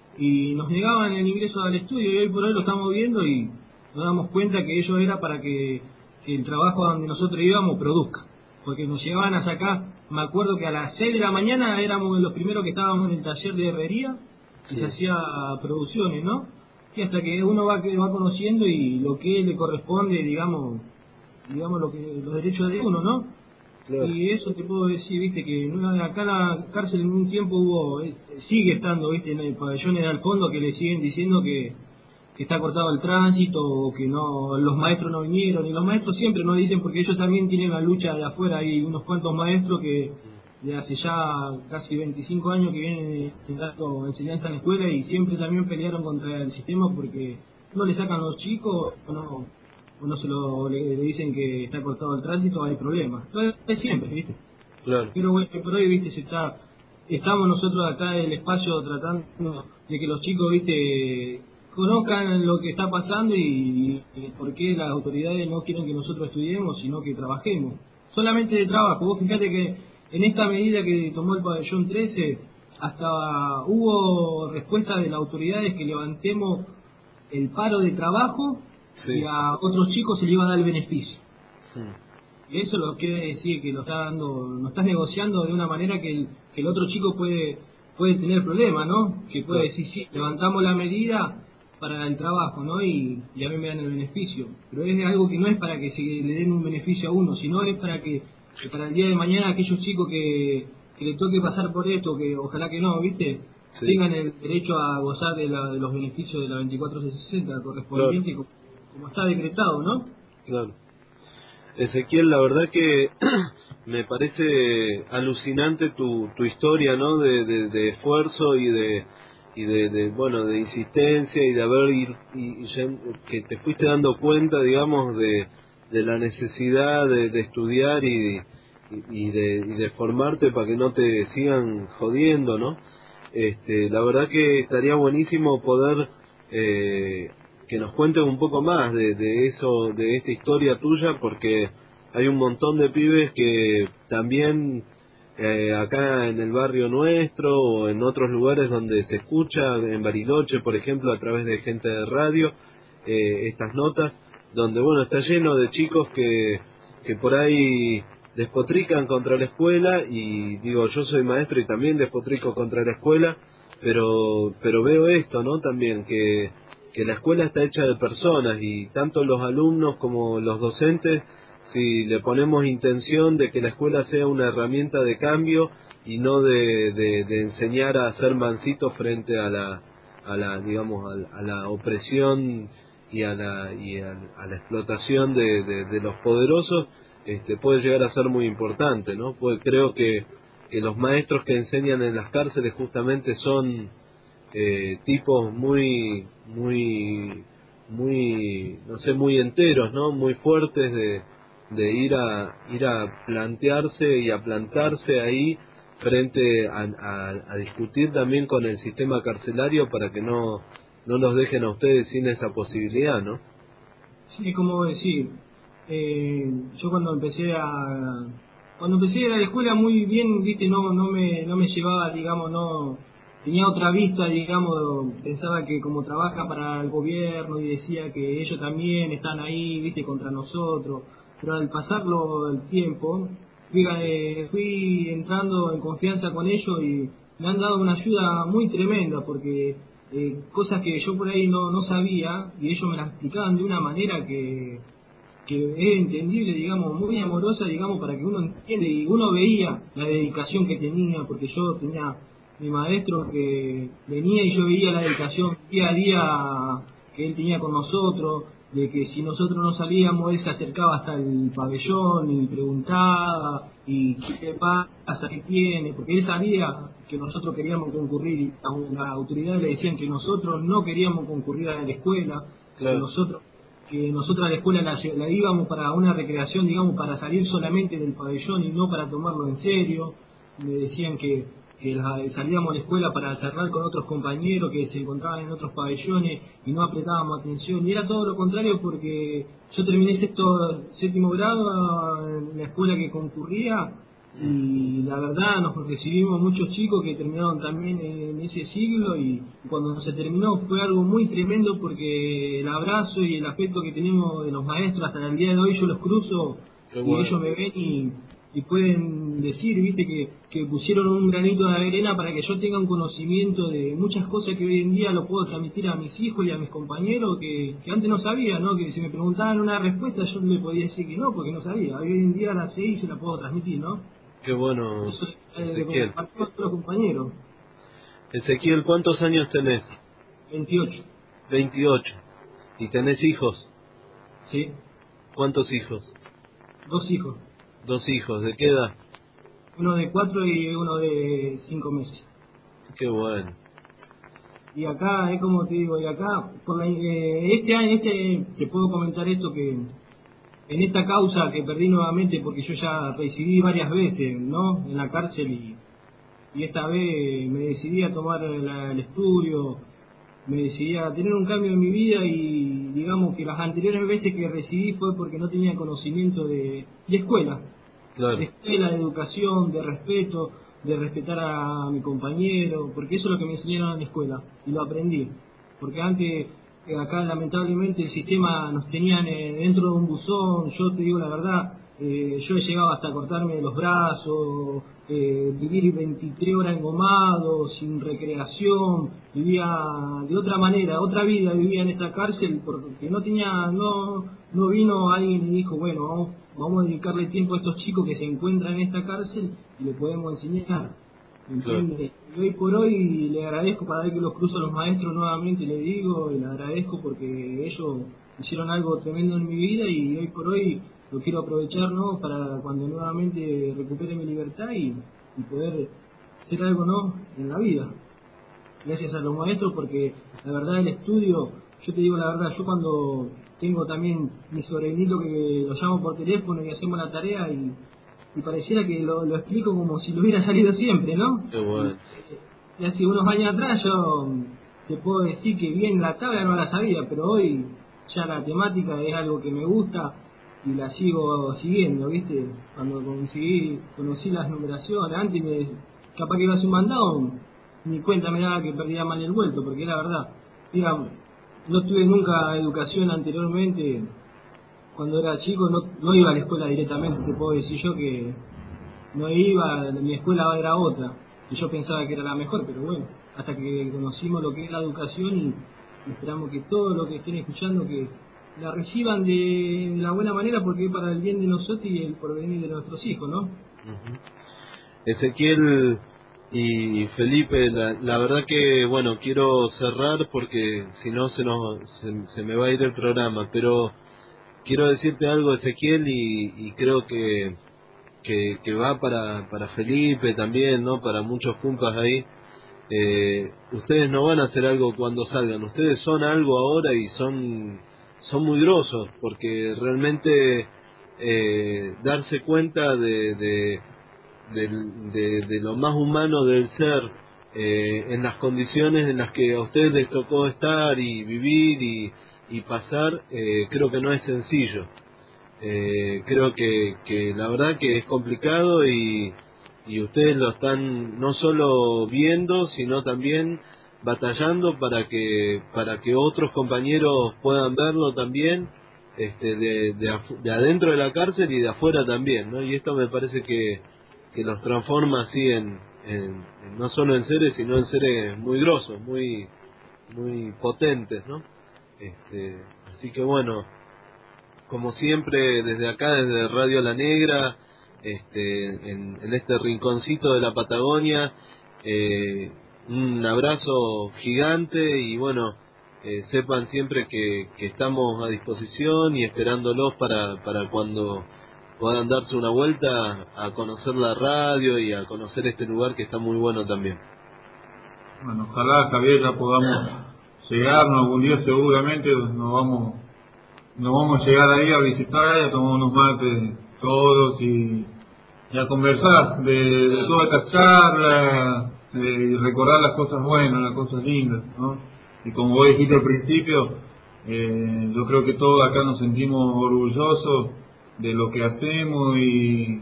y nos negaban el ingreso al estudio, y hoy por hoy lo estamos viendo y nos damos cuenta que ello era para que, que el trabajo donde nosotros íbamos produzca. Porque nos llevaban a sacar, me acuerdo que a las seis de la mañana éramos los primeros que estábamos en el taller de herrería, y sí, se hacía producciones, ¿no? Y hasta que uno va que va conociendo y lo que le corresponde, digamos, digamos lo que los derechos de uno, ¿no? Claro. Y eso te puedo decir, viste, que acá en la cárcel en un tiempo hubo, sigue estando, viste, en el pabellón al fondo que le siguen diciendo que, que está cortado el tránsito, o que no, los maestros no vinieron, y los maestros siempre nos dicen, porque ellos también tienen la lucha de afuera, hay unos cuantos maestros que de hace ya casi veinticinco años que vienen dando enseñanza en la escuela, y siempre también pelearon contra el sistema porque no le sacan los chicos, o no uno se lo le, le dicen que está cortado el tránsito, hay problemas. Entonces, es siempre, ¿viste? Claro. Pero bueno, por hoy, ¿viste? Se está, estamos nosotros acá en el espacio tratando de que los chicos, ¿viste? Conozcan lo que está pasando y, y por qué las autoridades no quieren que nosotros estudiemos, sino que trabajemos. Solamente de trabajo. Vos fíjate que en esta medida que tomó el pabellón trece, hasta hubo respuesta de las autoridades que levantemos el paro de trabajo. Sí. Y a otros chicos se le iba a dar el beneficio. Sí. Y eso lo quiere decir que lo está dando, lo estás negociando de una manera que el, que el otro chico puede puede tener problemas, ¿no? Que puede decir, sí, levantamos la medida para el trabajo, ¿no? Y, y a mí me dan el beneficio. Pero es algo que no es para que se le den un beneficio a uno, sino es para que, que para el día de mañana aquellos chicos que, que le toque pasar por esto, que ojalá que no, ¿viste? Sí. Tengan el derecho a gozar de, la, de los beneficios de la veinticuatro sesenta correspondiente, claro. como, como está decretado, ¿no? Claro. Ezequiel, la verdad que me parece alucinante tu, tu historia, ¿no? De, de, de esfuerzo y de y de, de bueno de insistencia y de haber ir y, y ya, que te fuiste dando cuenta, digamos, de, de la necesidad de, de estudiar y, y, y, de, y de formarte para que no te sigan jodiendo, ¿no? Este, la verdad que estaría buenísimo poder eh, que nos cuentes un poco más de, de eso, de esta historia tuya, porque hay un montón de pibes que también eh, acá en el barrio nuestro o en otros lugares donde se escucha, en Bariloche, por ejemplo, a través de gente de radio, eh, estas notas, donde bueno, está lleno de chicos que, que por ahí despotrican contra la escuela, y digo, yo soy maestro y también despotrico contra la escuela, pero pero veo esto, ¿no? También que que la escuela está hecha de personas, y tanto los alumnos como los docentes, si le ponemos intención de que la escuela sea una herramienta de cambio y no de, de, de enseñar a ser mancitos frente a la a la digamos a, a la opresión y a la y a, a la explotación de, de, de los poderosos, este puede llegar a ser muy importante, ¿no? Pues creo que que los maestros que enseñan en las cárceles justamente son eh, tipos muy muy muy no sé muy enteros, ¿no? Muy fuertes de de ir a ir a plantearse y a plantarse ahí frente a, a, a discutir también con el sistema carcelario para que no no los dejen a ustedes sin esa posibilidad, ¿no? Sí, como decir, eh, yo cuando empecé a cuando empecé a ir a la escuela muy bien, viste, no no me no me llevaba, digamos, no tenía otra vista, digamos, pensaba que como trabaja para el gobierno y decía que ellos también están ahí, viste, contra nosotros, pero al pasarlo el tiempo fui, eh, fui entrando en confianza con ellos y me han dado una ayuda muy tremenda, porque eh, cosas que yo por ahí no, no sabía y ellos me las explicaban de una manera que que es entendible, digamos, muy amorosa, digamos, para que uno entienda, y uno veía la dedicación que tenía, porque yo tenía mi maestro que venía y yo veía la dedicación día a día que él tenía con nosotros, de que si nosotros no salíamos él se acercaba hasta el pabellón y preguntaba y qué pasa, qué tiene, porque él sabía que nosotros queríamos concurrir y las autoridades le decían que nosotros no queríamos concurrir a la escuela, claro. que nosotros que nosotros a la escuela la, la íbamos para una recreación, digamos, para salir solamente del pabellón y no para tomarlo en serio. Me decían que, que la, salíamos a la escuela para charlar con otros compañeros que se encontraban en otros pabellones y no apretábamos atención, y era todo lo contrario, porque yo terminé sexto, séptimo grado en la escuela que concurría, y la verdad nos recibimos muchos chicos que terminaron también en ese siglo, y cuando se terminó fue algo muy tremendo, porque el abrazo y el afecto que tenemos de los maestros hasta el día de hoy, yo los cruzo y bueno. ellos me ven y, y pueden decir, viste, que, que pusieron un granito de arena para que yo tenga un conocimiento de muchas cosas que hoy en día lo puedo transmitir a mis hijos y a mis compañeros, que, que antes no sabía, ¿no? Que si me preguntaban una respuesta yo le podía decir que no, porque no sabía. Hoy en día la sé y se la puedo transmitir, ¿no? Qué bueno, Eso, eh, Ezequiel. Los compañeros. Ezequiel, ¿cuántos años tenés? veintiocho. veintiocho. ¿Y tenés hijos? Sí. ¿Cuántos hijos? Dos hijos. Dos hijos, ¿de qué edad? Uno de cuatro y uno de cinco meses. Qué bueno. Y acá, es como te digo, y acá, por la, eh, este año, este, te puedo comentar esto, que en esta causa que perdí nuevamente, porque yo ya residí varias veces, ¿no?, en la cárcel, y, y esta vez me decidí a tomar la, el estudio, me decidí a tener un cambio en mi vida, y digamos que las anteriores veces que residí fue porque no tenía conocimiento de, de escuela, claro. de escuela, de educación, de respeto, de respetar a mi compañero, porque eso es lo que me enseñaron en la escuela, y lo aprendí, porque antes Eh, acá lamentablemente el sistema nos tenían eh, dentro de un buzón. Yo te digo la verdad, eh, yo he llegado hasta cortarme los brazos, eh, vivir veintitrés horas engomado, sin recreación, vivía de otra manera, otra vida vivía en esta cárcel, porque no tenía, no, no vino alguien y dijo, bueno, vamos, vamos a dedicarle tiempo a estos chicos que se encuentran en esta cárcel y le podemos enseñar. ¿Entiendes? Y hoy por hoy le agradezco, cada vez que los cruzo a los maestros nuevamente le digo, y le agradezco porque ellos hicieron algo tremendo en mi vida y hoy por hoy lo quiero aprovechar, ¿no? Para cuando nuevamente recupere mi libertad y, y poder hacer algo, ¿no? En la vida. Gracias a los maestros, porque la verdad el estudio, yo te digo la verdad, yo cuando tengo también mi sobrinito que lo llamo por teléfono y hacemos la tarea y y pareciera que lo, lo explico como si lo hubiera salido siempre, ¿no? Qué bueno. Y hace unos años atrás yo te puedo decir que bien la tabla no la sabía, pero hoy ya la temática es algo que me gusta y la sigo siguiendo, ¿viste? Cuando conseguí, conocí las numeraciones, antes me, capaz que iba a hacer un mandado, ni cuenta me daba que perdía mal el vuelto, porque era verdad. Digamos, no tuve nunca educación anteriormente. Cuando era chico no, no iba a la escuela directamente, te puedo decir yo que no iba, mi escuela era otra, y yo pensaba que era la mejor, pero bueno, hasta que conocimos lo que es la educación y, y esperamos que todos los que estén escuchando que la reciban de la buena manera porque es para el bien de nosotros y el porvenir de nuestros hijos, ¿no? Uh-huh. Ezequiel y Felipe, la, la verdad que, bueno, quiero cerrar porque si no se, nos, se, se me va a ir el programa, pero quiero decirte algo, Ezequiel, y, y creo que, que, que va para, para Felipe también, ¿no? Para muchos compas ahí. Eh, ustedes no van a hacer algo cuando salgan, ustedes son algo ahora y son, son muy grosos, porque realmente eh, darse cuenta de, de, de, de, de lo más humano del ser, eh, en las condiciones en las que a ustedes les tocó estar y vivir y y pasar, eh, creo que no es sencillo. Eh, creo que, que la verdad que es complicado y, y ustedes lo están no solo viendo, sino también batallando para que para que otros compañeros puedan verlo también, este, de, de, de adentro de la cárcel y de afuera también, ¿no? Y esto me parece que, que los transforma así en, en, en no solo en seres, sino en seres muy grosos, muy, muy potentes, ¿no? Este, así que bueno, como siempre desde acá, desde Radio La Negra, este, en, en este rinconcito de la Patagonia, eh, un abrazo gigante y bueno, eh, sepan siempre que, que estamos a disposición y esperándolos para, para cuando puedan darse una vuelta a conocer la radio y a conocer este lugar que está muy bueno también. Bueno, ojalá, Javier, ya podamos llegarnos algún día, seguramente nos vamos nos vamos a llegar ahí a visitar, a tomar unos mates todos y, y a conversar de, de todas estas charlas, de recordar las cosas buenas, las cosas lindas, ¿no? Y como vos dijiste al principio, eh, yo creo que todos acá nos sentimos orgullosos de lo que hacemos y,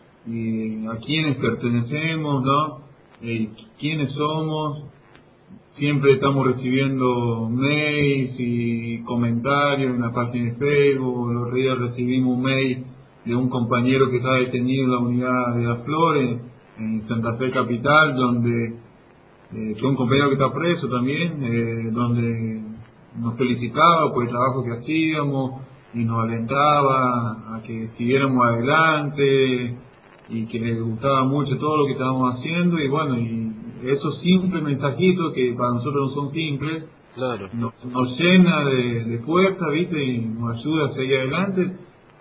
y a quiénes pertenecemos, ¿no? Eh, quiénes somos. Siempre estamos recibiendo mails y comentarios en la página de Facebook. Los días recibimos un mail de un compañero que está detenido en la unidad de Las Flores, en Santa Fe Capital, donde eh, fue un compañero que está preso también, eh, donde nos felicitaba por el trabajo que hacíamos y nos alentaba a que siguiéramos adelante y que les gustaba mucho todo lo que estábamos haciendo y bueno, y esos simples mensajitos que para nosotros no son simples, claro, nos, nos llena de, de fuerza, ¿viste? Y nos ayuda a seguir adelante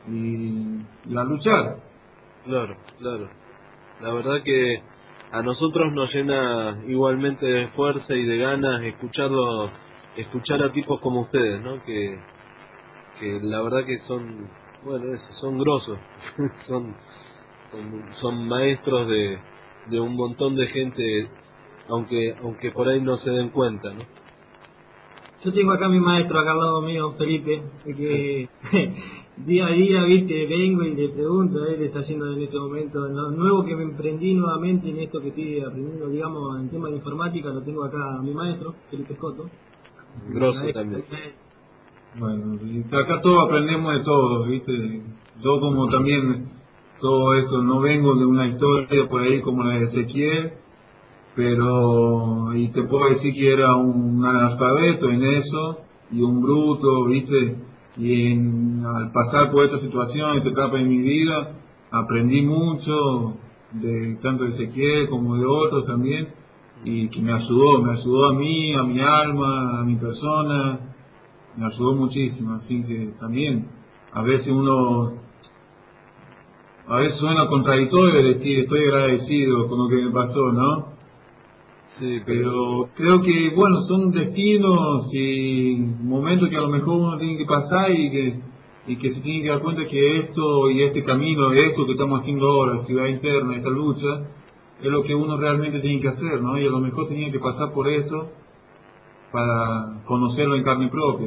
y, y a luchar. Claro, claro. La verdad que a nosotros nos llena igualmente de fuerza y de ganas escucharlo, escuchar a tipos como ustedes, ¿no? Que, que la verdad que son, bueno, eso, son grosos, son, son, son maestros de, de un montón de gente, aunque aunque por ahí no se den cuenta, ¿no? Yo tengo acá a mi maestro, acá al lado mío, Felipe, que día a día, viste, vengo y le pregunto, él está haciendo en este momento, lo nuevo que me emprendí nuevamente en esto que estoy aprendiendo, digamos, en tema de informática, lo tengo acá a mi maestro, Felipe Escoto, grosso también. Bueno, y acá todos aprendemos de todo, ¿viste? Yo como también todo esto, no vengo de una historia por ahí como la de Ezequiel, pero, y te puedo decir que era un analfabeto en eso, y un bruto, ¿viste? Y en, al pasar por esta situación, esta etapa de mi vida, aprendí mucho, de tanto de Ezequiel como de otros también, y que me ayudó, me ayudó a mí, a mi alma, a mi persona, me ayudó muchísimo, así que también, a veces uno, a veces suena contradictorio decir estoy agradecido con lo que me pasó, ¿no? Sí, pero creo que, bueno, son destinos y momentos que a lo mejor uno tiene que pasar y que y que se tiene que dar cuenta que esto y este camino, esto que estamos haciendo ahora, Ciudad Interna, esta lucha, es lo que uno realmente tiene que hacer, ¿no? Y a lo mejor tenía que pasar por eso para conocerlo en carne propia.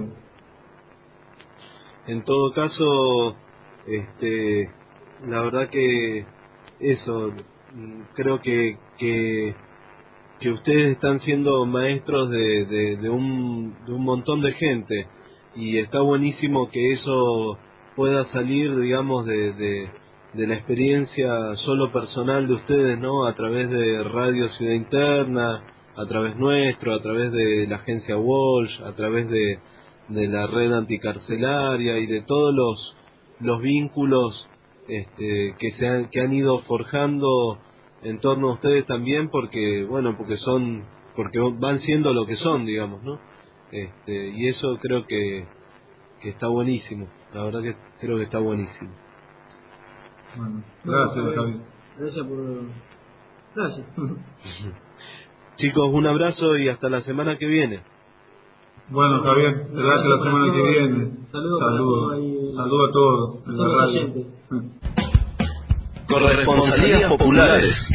En todo caso, este, la verdad que eso, creo que que que ustedes están siendo maestros de, de, de, un, de un montón de gente, y está buenísimo que eso pueda salir, digamos, de, de, de la experiencia solo personal de ustedes, ¿no? A través de Radio Ciudad Interna, a través nuestro, a través de la agencia Walsh, a través de, de la red anticarcelaria y de todos los, los vínculos este, que, se han, que han ido forjando en torno a ustedes también, porque bueno, porque son, porque van siendo lo que son, digamos, ¿no? Este, y eso creo que, que está buenísimo, la verdad que creo que está buenísimo. Bueno, gracias, Javier. Gracias por... Gracias. Chicos, un abrazo y hasta la semana que viene. Bueno, Javier, gracias la semana que viene. Saludos. Saludos. Saludos a todos. A todos los oyentes. Corresponsalías populares.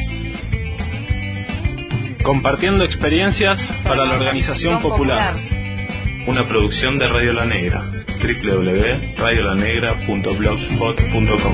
Compartiendo experiencias para la organización popular. Una producción de Radio La Negra. doble u doble u doble u punto radio la negra punto blogspot punto com.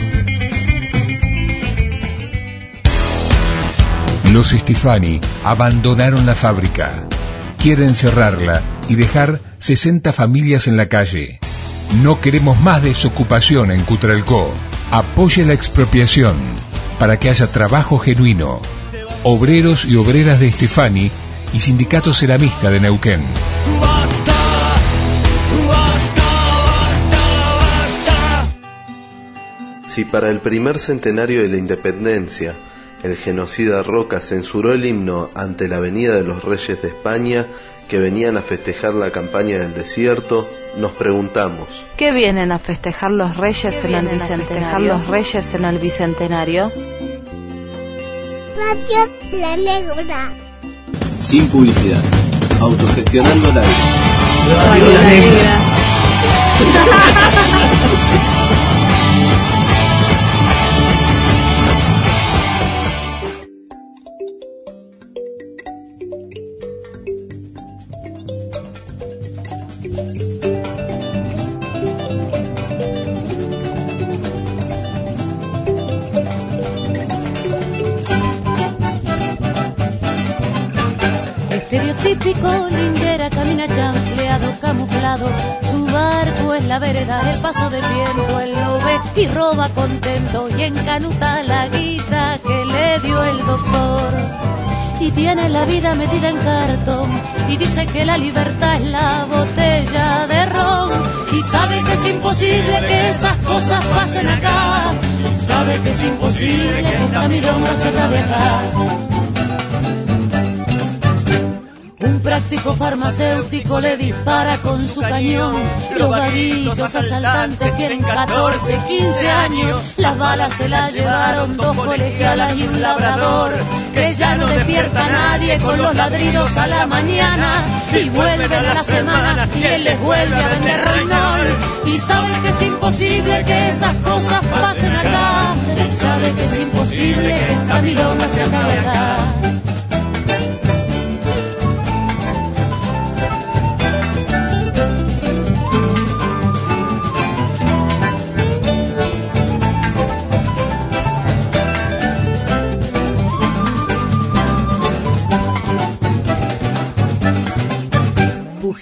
Los Stefani abandonaron la fábrica. Quieren cerrarla y dejar sesenta familias en la calle. No queremos más desocupación en Cutralcó. Apoye la expropiación para que haya trabajo genuino. Obreros y obreras de Stefani y Sindicato Ceramista de Neuquén. Basta, basta, basta, basta. Si para el primer centenario de la independencia el genocida Roca censuró el himno ante la Avenida de los Reyes de España, que venían a festejar la campaña del desierto, nos preguntamos: ¿qué vienen a festejar los Reyes en el Bicentenario? los Reyes en el Bicentenario? Radio La Negra. Sin publicidad, autogestionando la vida. Radio La Negra. Estereotípico lindera camina chanfleado, camuflado. Su barco es la vereda, el paso del viento. Él lo ve y roba contento y encanuta la guita que le dio el doctor. Y tiene la vida metida en cartón y dice que la libertad es la botella de ron. Y sabe que es imposible que esas cosas pasen acá. Sabe que es imposible que esta milonga se acabe acá. Un práctico farmacéutico le dispara con su cañón. Los vaguitos asaltantes tienen catorce, quince años. Las balas se las llevaron dos colegialas y un labrador, que ya no despierta a nadie con los ladridos a la mañana. Y vuelven a la semana y él les vuelve a vender Reynol. Y sabe que es imposible que esas cosas pasen acá. Sabe que es imposible que esta milonga se acabe acá.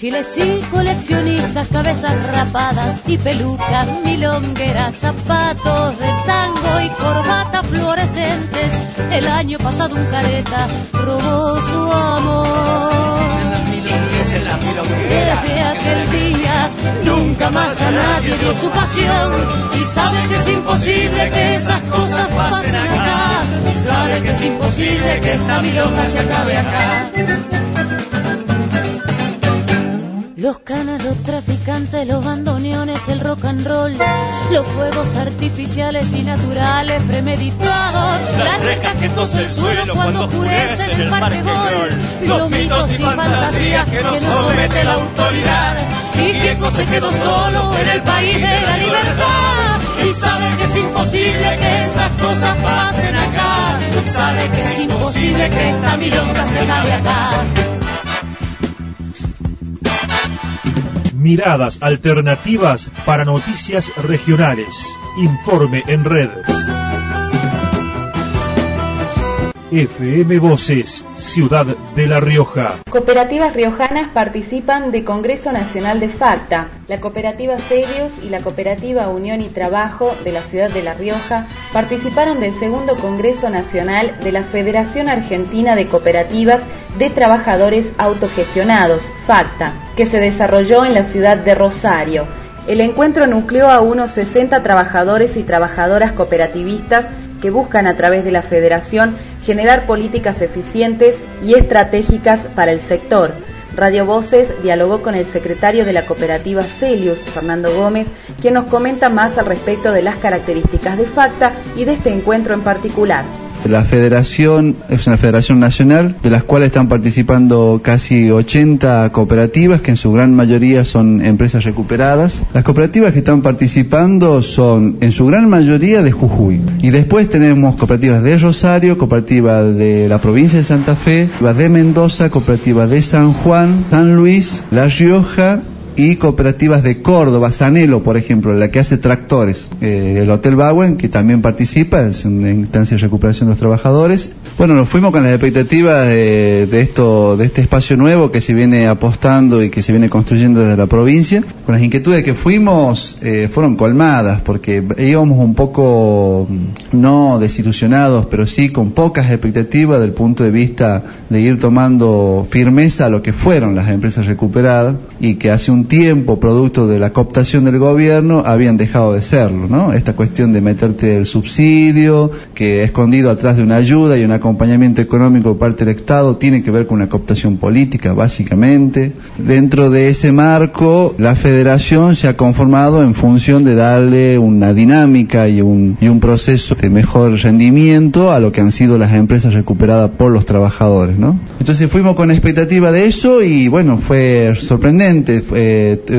giles y coleccionistas, cabezas rapadas y pelucas, milongueras, zapatos de tango y corbatas fluorescentes. El año pasado un careta robó su amor. Desde aquel día nunca más a nadie dio su pasión, y sabe que es imposible que esas cosas pasen acá. Sabe que es imposible que esta milonga se acabe acá. Los canas, los traficantes, los bandoneones, el rock and roll, los fuegos artificiales y naturales premeditados, las rejas que tose el suelo cuando oscurece en el Parque Gol, los mitos y fantasías que nos somete la autoridad, y Diego se quedó solo en el país de la libertad. Y sabe que es imposible que esas cosas pasen acá, sabe que es imposible que esta milonga se acabe acá. Miradas alternativas para noticias regionales. Informe en red. F M Voces, Ciudad de La Rioja. Cooperativas riojanas participan de Congreso Nacional de FACTA. La cooperativa Celius y la cooperativa Unión y Trabajo de la Ciudad de La Rioja participaron del segundo Congreso Nacional de la Federación Argentina de Cooperativas de Trabajadores Autogestionados, FACTA, que se desarrolló en la ciudad de Rosario. El encuentro nucleó a unos sesenta trabajadores y trabajadoras cooperativistas que buscan a través de la federación generar políticas eficientes y estratégicas para el sector. Radio Voces dialogó con el secretario de la cooperativa Celius, Fernando Gómez, quien nos comenta más al respecto de las características de FACTA y de este encuentro en particular. La federación es una federación nacional de las cuales están participando casi ochenta cooperativas, que en su gran mayoría son empresas recuperadas. Las cooperativas que están participando son en su gran mayoría de Jujuy, y después tenemos cooperativas de Rosario, cooperativas de la provincia de Santa Fe, de Mendoza, cooperativas de San Juan, San Luis, La Rioja y cooperativas de Córdoba, Sanelo, por ejemplo, la que hace tractores, eh, el Hotel Bauen, que también participa, es una instancia de recuperación de los trabajadores. Bueno, nos fuimos con las expectativas de, de esto, de este espacio nuevo que se viene apostando y que se viene construyendo desde la provincia. Con las inquietudes que fuimos, eh, fueron colmadas, porque íbamos un poco, no desilusionados, pero sí con pocas expectativas del punto de vista de ir tomando firmeza a lo que fueron las empresas recuperadas, y que hace un tiempo, producto de la cooptación del gobierno, habían dejado de serlo, ¿no? Esta cuestión de meterte el subsidio, que escondido atrás de una ayuda y un acompañamiento económico por parte del Estado, tiene que ver con una cooptación política, básicamente. Dentro de ese marco, la federación se ha conformado en función de darle una dinámica y un, y un proceso de mejor rendimiento a lo que han sido las empresas recuperadas por los trabajadores, ¿no? Entonces fuimos con expectativa de eso, y bueno, fue sorprendente. Fue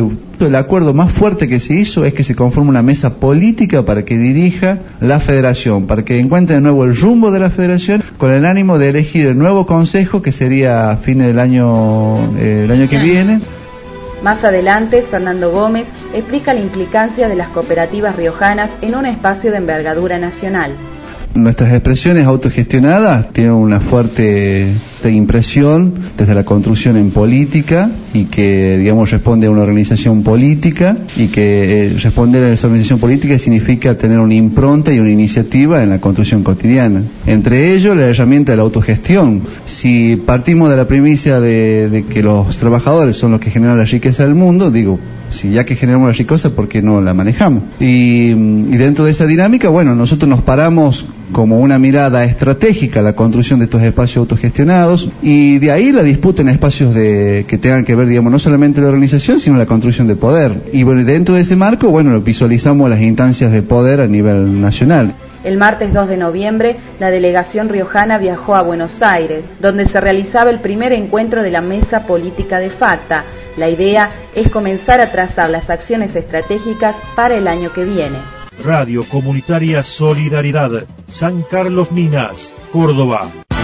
el acuerdo más fuerte que se hizo es que se conforme una mesa política para que dirija la federación, para que encuentre de nuevo el rumbo de la federación, con el ánimo de elegir el nuevo consejo, que sería a fines del año, eh, el año que viene. Más adelante, Fernando Gómez explica la implicancia de las cooperativas riojanas en un espacio de envergadura nacional. Nuestras expresiones autogestionadas tienen una fuerte impresión desde la construcción en política, y que, digamos, responde a una organización política, y que eh, responder a esa organización política significa tener una impronta y una iniciativa en la construcción cotidiana. Entre ellos, la herramienta de la autogestión. Si partimos de la premisa de, de que los trabajadores son los que generan la riqueza del mundo, digo, si ya que generamos la riqueza, ¿por qué no la manejamos? Y, y dentro de esa dinámica, bueno, nosotros nos paramos como una mirada estratégica a la construcción de estos espacios autogestionados, y de ahí la disputa en espacios de que tengan que ver, digamos, no solamente la organización, sino la construcción de poder. Y bueno, dentro de ese marco, bueno, visualizamos las instancias de poder a nivel nacional. El martes dos de noviembre, la delegación riojana viajó a Buenos Aires, donde se realizaba el primer encuentro de la Mesa Política de FACTA. La idea es comenzar a trazar las acciones estratégicas para el año que viene. Radio Comunitaria Solidaridad, San Carlos Minas, Córdoba.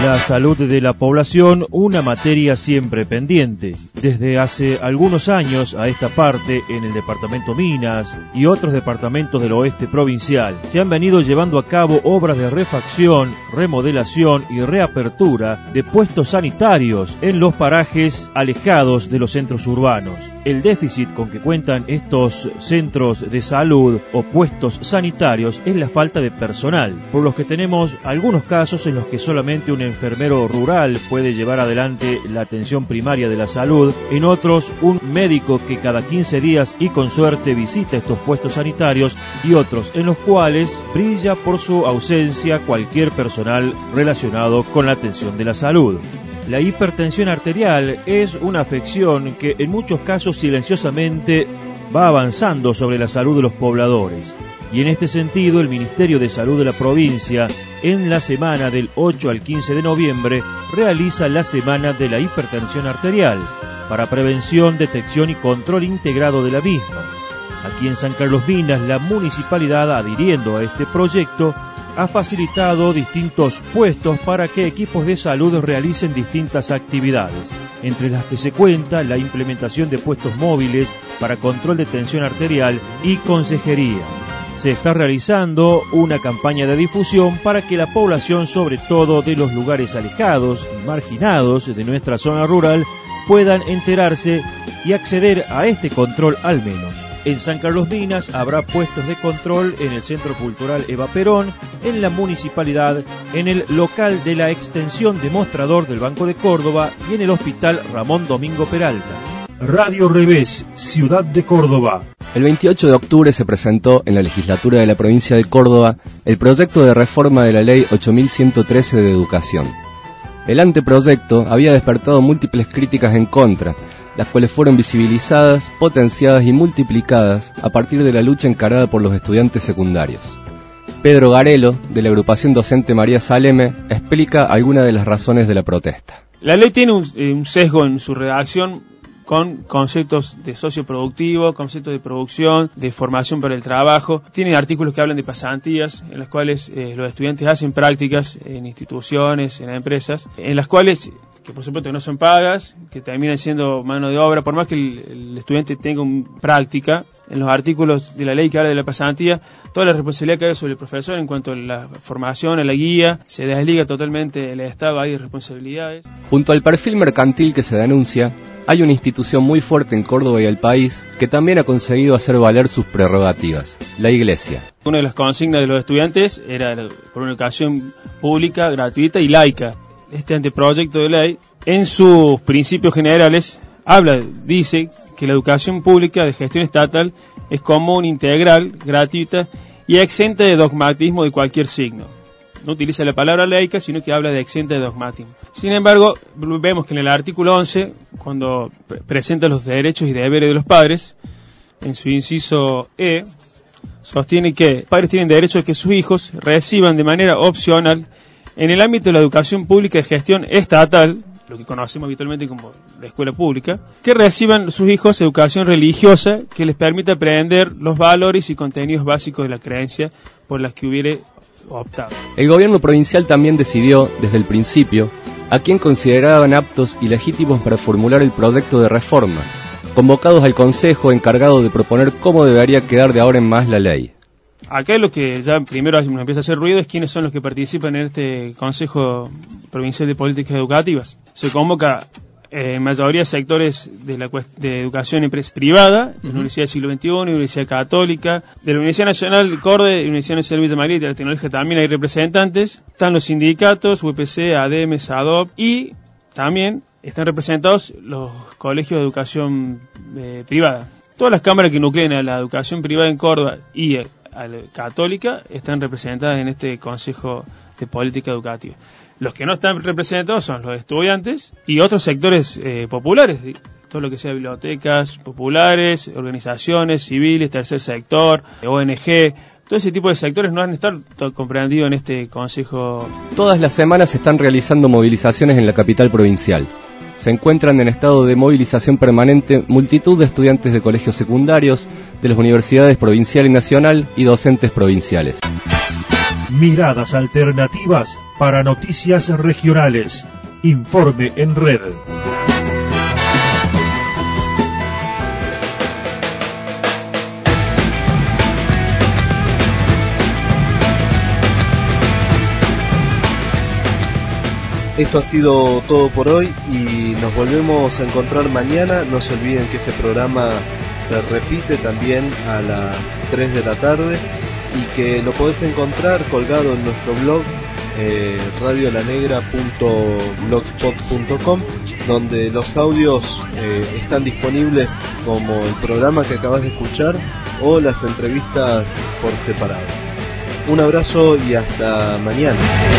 La salud de la población, una materia siempre pendiente. Desde hace algunos años a esta parte, en el departamento Minas y otros departamentos del oeste provincial, se han venido llevando a cabo obras de refacción, remodelación y reapertura de puestos sanitarios en los parajes alejados de los centros urbanos. El déficit con que cuentan estos centros de salud o puestos sanitarios es la falta de personal, por los que tenemos algunos casos en los que solamente un enfermero rural puede llevar adelante la atención primaria de la salud, en otros un médico que cada quince días y con suerte visita estos puestos sanitarios, y otros en los cuales brilla por su ausencia cualquier personal relacionado con la atención de la salud. La hipertensión arterial es una afección que en muchos casos silenciosamente va avanzando sobre la salud de los pobladores. Y en este sentido, el Ministerio de Salud de la provincia, en la semana del ocho al quince de noviembre, realiza la Semana de la Hipertensión Arterial, para prevención, detección y control integrado de la misma. Aquí en San Carlos Minas, la municipalidad, adhiriendo a este proyecto, ha facilitado distintos puestos para que equipos de salud realicen distintas actividades, entre las que se cuenta la implementación de puestos móviles para control de tensión arterial y consejería. Se está realizando una campaña de difusión para que la población, sobre todo de los lugares alejados y marginados de nuestra zona rural, puedan enterarse y acceder a este control al menos. En San Carlos Minas habrá puestos de control en el Centro Cultural Eva Perón, en la municipalidad, en el local de la extensión demostrador del Banco de Córdoba y en el Hospital Ramón Domingo Peralta. Radio Revés, Ciudad de Córdoba. El veintiocho de octubre se presentó en la legislatura de la provincia de Córdoba el proyecto de reforma de la Ley ocho mil ciento trece de Educación. El anteproyecto había despertado múltiples críticas en contra, las cuales fueron visibilizadas, potenciadas y multiplicadas a partir de la lucha encarada por los estudiantes secundarios. Pedro Garelo, de la agrupación docente María Saleme, explica algunas de las razones de la protesta. La ley tiene un, un sesgo en su redacción con conceptos de socioproductivo, conceptos de producción, de formación para el trabajo. Tiene artículos que hablan de pasantías, en las cuales eh, los estudiantes hacen prácticas en instituciones, en empresas, en las cuales, que por supuesto no son pagas, que terminan siendo mano de obra, por más que el, el estudiante tenga una práctica. En los artículos de la ley que habla de la pasantía, toda la responsabilidad que hay sobre el profesor en cuanto a la formación, a la guía, se desliga totalmente el Estado, hay responsabilidades. Junto al perfil mercantil que se denuncia, hay una institución muy fuerte en Córdoba y el país que también ha conseguido hacer valer sus prerrogativas, la Iglesia. Una de las consignas de los estudiantes era por una educación pública, gratuita y laica. Este anteproyecto de ley, en sus principios generales, habla, dice que la educación pública de gestión estatal es común, integral, gratuita y exenta de dogmatismo de cualquier signo. No utiliza la palabra laica, sino que habla de exenta de dogmatismo. Sin embargo, vemos que en el artículo once, cuando pre- presenta los derechos y deberes de los padres, en su inciso E, sostiene que los padres tienen derecho a que sus hijos reciban de manera opcional, en el ámbito de la educación pública de gestión estatal, lo que conocemos habitualmente como la escuela pública, que reciban sus hijos educación religiosa que les permita aprender los valores y contenidos básicos de la creencia por las que hubiere optado. El gobierno provincial también decidió, desde el principio, a quién consideraban aptos y legítimos para formular el proyecto de reforma, convocados al Consejo encargado de proponer cómo debería quedar de ahora en más la ley. Acá lo que ya primero empieza a hacer ruido es quiénes son los que participan en este Consejo Provincial de Políticas Educativas. Se convoca eh, en mayoría sectores de la de educación empresa privada, uh-huh. La Universidad del Siglo veintiuno, Universidad Católica, de la Universidad Nacional de Córdoba, de la Universidad Nacional de Villa María y de la Tecnología también hay representantes. Están los sindicatos, U E P C, A D M, SADOP y también están representados los colegios de educación eh, privada. Todas las cámaras que nuclean a la educación privada en Córdoba y eh, a la católica están representadas en este Consejo de Política Educativa. Los que no están representados son los estudiantes y otros sectores eh, populares, todo lo que sea bibliotecas populares, organizaciones civiles, tercer sector, O N G, todo ese tipo de sectores no han estado comprendidos en este Consejo. Todas las semanas se están realizando movilizaciones en la capital provincial. Se encuentran en estado de movilización permanente multitud de estudiantes de colegios secundarios, de las universidades provincial y nacional y docentes provinciales. Miradas alternativas para noticias regionales. Informe en red. Esto ha sido todo por hoy y nos volvemos a encontrar mañana. No se olviden que este programa se repite también a las tres de la tarde y que lo podés encontrar colgado en nuestro blog eh, radio la negra punto blogspot punto com, donde los audios eh, están disponibles como el programa que acabas de escuchar o las entrevistas por separado. Un abrazo y hasta mañana.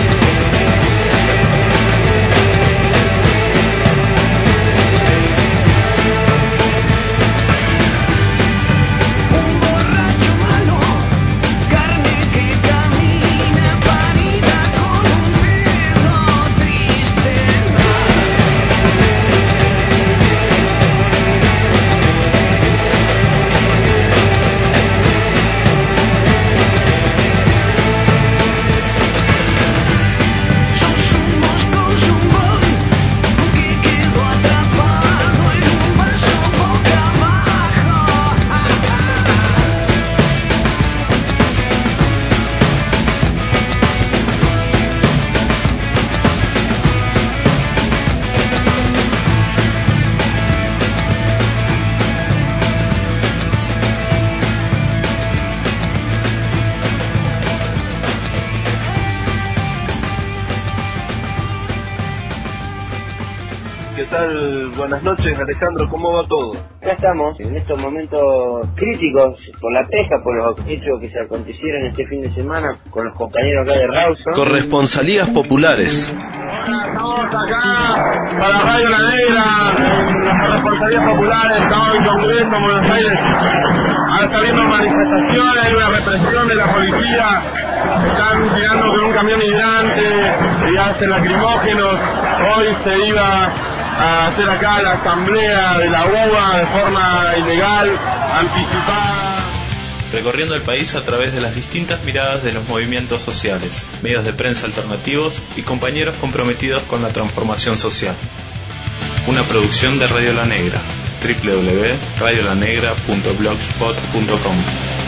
Buenas noches, Alejandro, ¿cómo va todo? Acá estamos, en estos momentos críticos por la pesca, por los hechos que se acontecieron este fin de semana con los compañeros acá de Rawson. Corresponsalías populares. Estamos acá para Radio La Negra, en las corresponsalías populares, estamos en Congreso, en Buenos Aires. Ahora está habiendo manifestaciones, hay una represión de la policía, están tirando con un camión migrante y hacen lacrimógenos. Hoy se iba a hacer acá la asamblea de la U A de forma ilegal, anticipada. Recorriendo el país a través de las distintas miradas de los movimientos sociales, medios de prensa alternativos y compañeros comprometidos con la transformación social. Una producción de Radio La Negra, doble u doble u doble u punto radio la negra punto blogspot punto com.